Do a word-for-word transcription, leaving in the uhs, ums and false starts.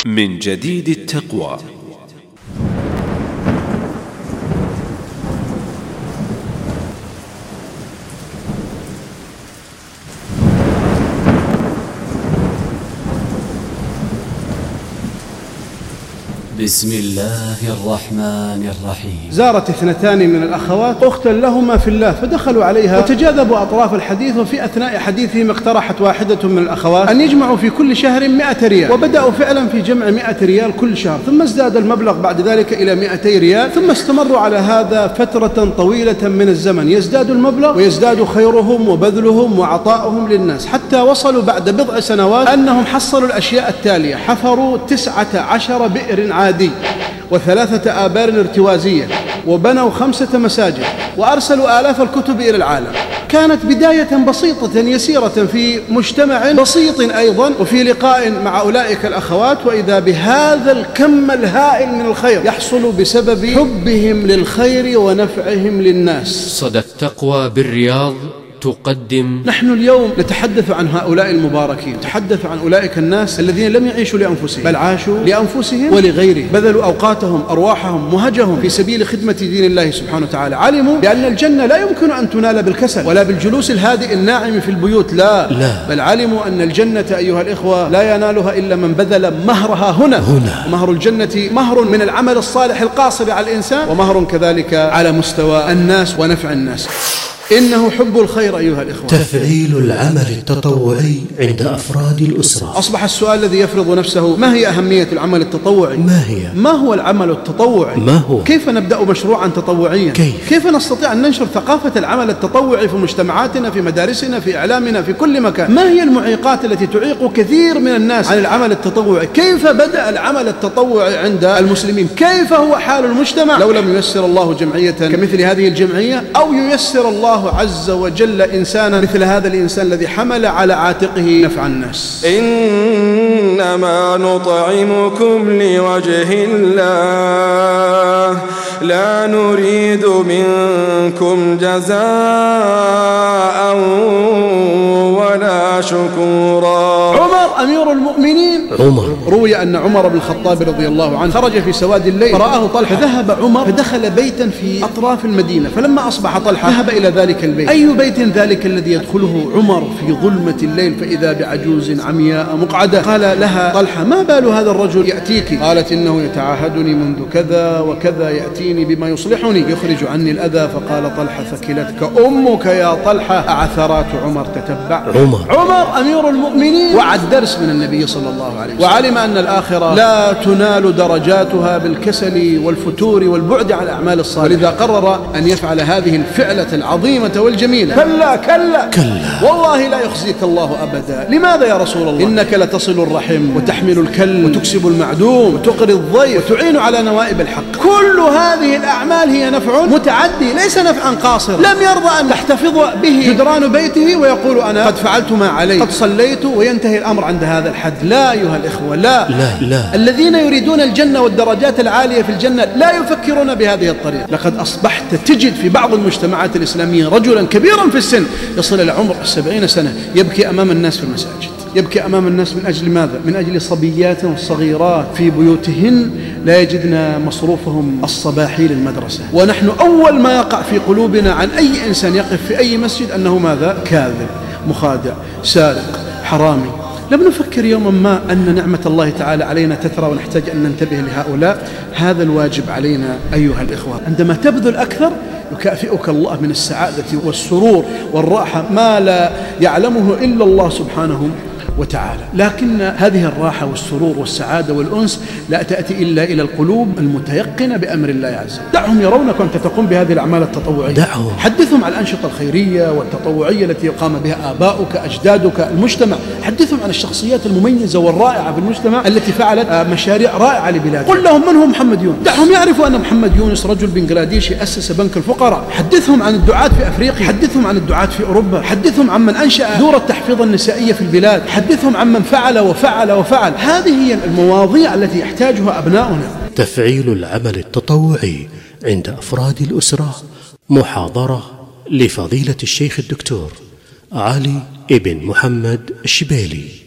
من جديد التقوى. بسم الله الرحمن الرحيم. زارت اثنتان من الأخوات أختا لهما في الله، فدخلوا عليها وتجاذبوا أطراف الحديث، وفي أثناء حديثهم اقترحت واحدة من الأخوات أن يجمعوا في كل شهر مئة ريال، وبدأوا فعلا في جمع مئة ريال كل شهر، ثم ازداد المبلغ بعد ذلك إلى مئتي ريال، ثم استمروا على هذا فترة طويلة من الزمن، يزداد المبلغ ويزداد خيرهم وبذلهم وعطائهم للناس، حتى وصلوا بعد بضع سنوات أنهم حصلوا الأشياء التالية: حفروا تسعة عشر بئر عادي وثلاثة آبار ارتوازية، وبنوا خمسة مساجد، وأرسلوا آلاف الكتب إلى العالم. كانت بداية بسيطة يسيرة في مجتمع بسيط أيضا، وفي لقاء مع أولئك الأخوات وإذا بهذا الكم الهائل من الخير يحصل بسبب حبهم للخير ونفعهم للناس. صدى التقوى بالرياض تقدم. نحن اليوم نتحدث عن هؤلاء المباركين، نتحدث عن أولئك الناس الذين لم يعيشوا لأنفسهم بل عاشوا لأنفسهم ولغيرهم، بذلوا أوقاتهم أرواحهم مهجهم في سبيل خدمة دين الله سبحانه وتعالى. علموا بأن الجنة لا يمكن أن تنال بالكسل ولا بالجلوس الهادئ الناعم في البيوت، لا, لا. بل علموا أن الجنة أيها الإخوة لا ينالها إلا من بذل مهرها هنا, هنا. مهر الجنة مهر من العمل الصالح القاصر على الإنسان، ومهر كذلك على مستوى الناس ونفع الناس. إنه حب الخير أيها الإخوة. تفعيل العمل التطوعي عند أفراد الأسرة. أصبح السؤال الذي يفرض نفسه: ما هي أهمية العمل التطوعي؟ ما هي؟ ما هو العمل التطوعي؟ ما هو؟ كيف نبدأ مشروعا تطوعيا؟ كيف؟ كيف نستطيع أن ننشر ثقافة العمل التطوعي في مجتمعاتنا، في مدارسنا، في إعلامنا، في كل مكان؟ ما هي المعيقات التي تعيق كثير من الناس عن العمل التطوعي؟ كيف بدأ العمل التطوعي عند المسلمين؟ كيف هو حال المجتمع لو لم ييسر الله جمعية كمثل هذه الجمعية، أو ييسر الله عز وجل إنسانا مثل هذا الإنسان الذي حمل على عاتقه نفع الناس؟ إنما نطعمكم لوجه الله لا نريد منكم جزاء ولا شكورا. عمر أمير المؤمنين، عمر روي أن عمر بن الخطاب رضي الله عنه خرج في سواد الليل فرآه طلحة، ذهب عمر فدخل بيتا في أطراف المدينة، فلما أصبح طلحة ذهب إلى ذلك البيت. أي بيت ذلك الذي يدخله عمر في ظلمة الليل فإذا بعجوز عمياء مقعدة؟ قال لها طلحة: ما بال هذا الرجل يأتيك؟ قالت: إنه يتعاهدني منذ كذا وكذا، يأتيني بما يصلحني، يخرج عني الأذى. فقال طلحة: ثكلتك أمك يا طلحة، أعثرات عمر تتبع. عمر عمر أمير المؤمنين وعد درس من النبي صلى الله عليه وسلم، وعلم أن الآخرة لا تنال درجاتها بالكسل والفتور والبعد عن الأعمال الصالحة، ولذا قرر أن يفعل هذه الفعلة العظيمة والجميلة. كلا كلا كلا والله لا يخزيك الله أبدا. لماذا يا رسول الله؟ إنك لتصل الرحم وتحمل الكل وتكسب المعدوم وتقري الضيف وتعين على نوائب الحق. كل هذه الأعمال هي نفع متعدي ليس نفعا قاصرا. لم يرضى أن تحتفظ به جدران بيته ويقول: أنا قد فعلت ما علي، قد صليت، وينتهي الأمر عند هذا الحد. لا أيها الإخوة، لا. لا لا الذين يريدون الجنة والدرجات العالية في الجنة لا يفكرون بهذه الطريقة. لقد أصبحت تجد في بعض المجتمعات الإسلامية رجلا كبيرا في السن يصل إلى عمر السبعين سنة يبكي أمام الناس في المساجد، يبكي أمام الناس من أجل ماذا؟ من أجل صبيات صغيرات في بيوتهن لا يجدن مصروفهم الصباحي للمدرسة. ونحن أول ما يقع في قلوبنا عن أي إنسان يقف في أي مسجد أنه ماذا؟ كاذب، مخادع، سارق، حرامي. لم نفكر يوما ما أن نعمة الله تعالى علينا تترى ونحتاج أن ننتبه لهؤلاء. هذا الواجب علينا أيها الإخوة. عندما تبذل أكثر يكافئك الله من السعادة والسرور والراحة ما لا يعلمه إلا الله سبحانه وتعالى. لكن هذه الراحة والسرور والسعادة والأنس لا تأتي إلا إلى القلوب المتيقنة بأمر الله عز وجل. دعهم يرونك وأنت تقوم بهذه الأعمال التطوعية. دعهم. حدثهم عن الأنشطة الخيرية والتطوعية التي قام بها آباؤك أجدادك المجتمع. حدثهم عن الشخصيات المميزة والرائعة في المجتمع التي فعلت مشاريع رائعة لبلادها. قل لهم من هو محمد يونس، دعهم يعرفوا أن محمد يونس رجل بنغلاديشي أسس بنك الفقراء. حدثهم عن الدعاة في أفريقيا، حدثهم عن الدعاة في أوروبا، حدثهم عن من أنشأ دور التحفيظ النسائية في البلاد، حدثهم عن من فعل وفعل وفعل. هذه هي المواضيع التي يحتاجها أبناؤنا. تفعيل العمل التطوعي عند أفراد الأسرة. محاضرة لفضيلة الشيخ الدكتور علي ابن محمد الشبيلي.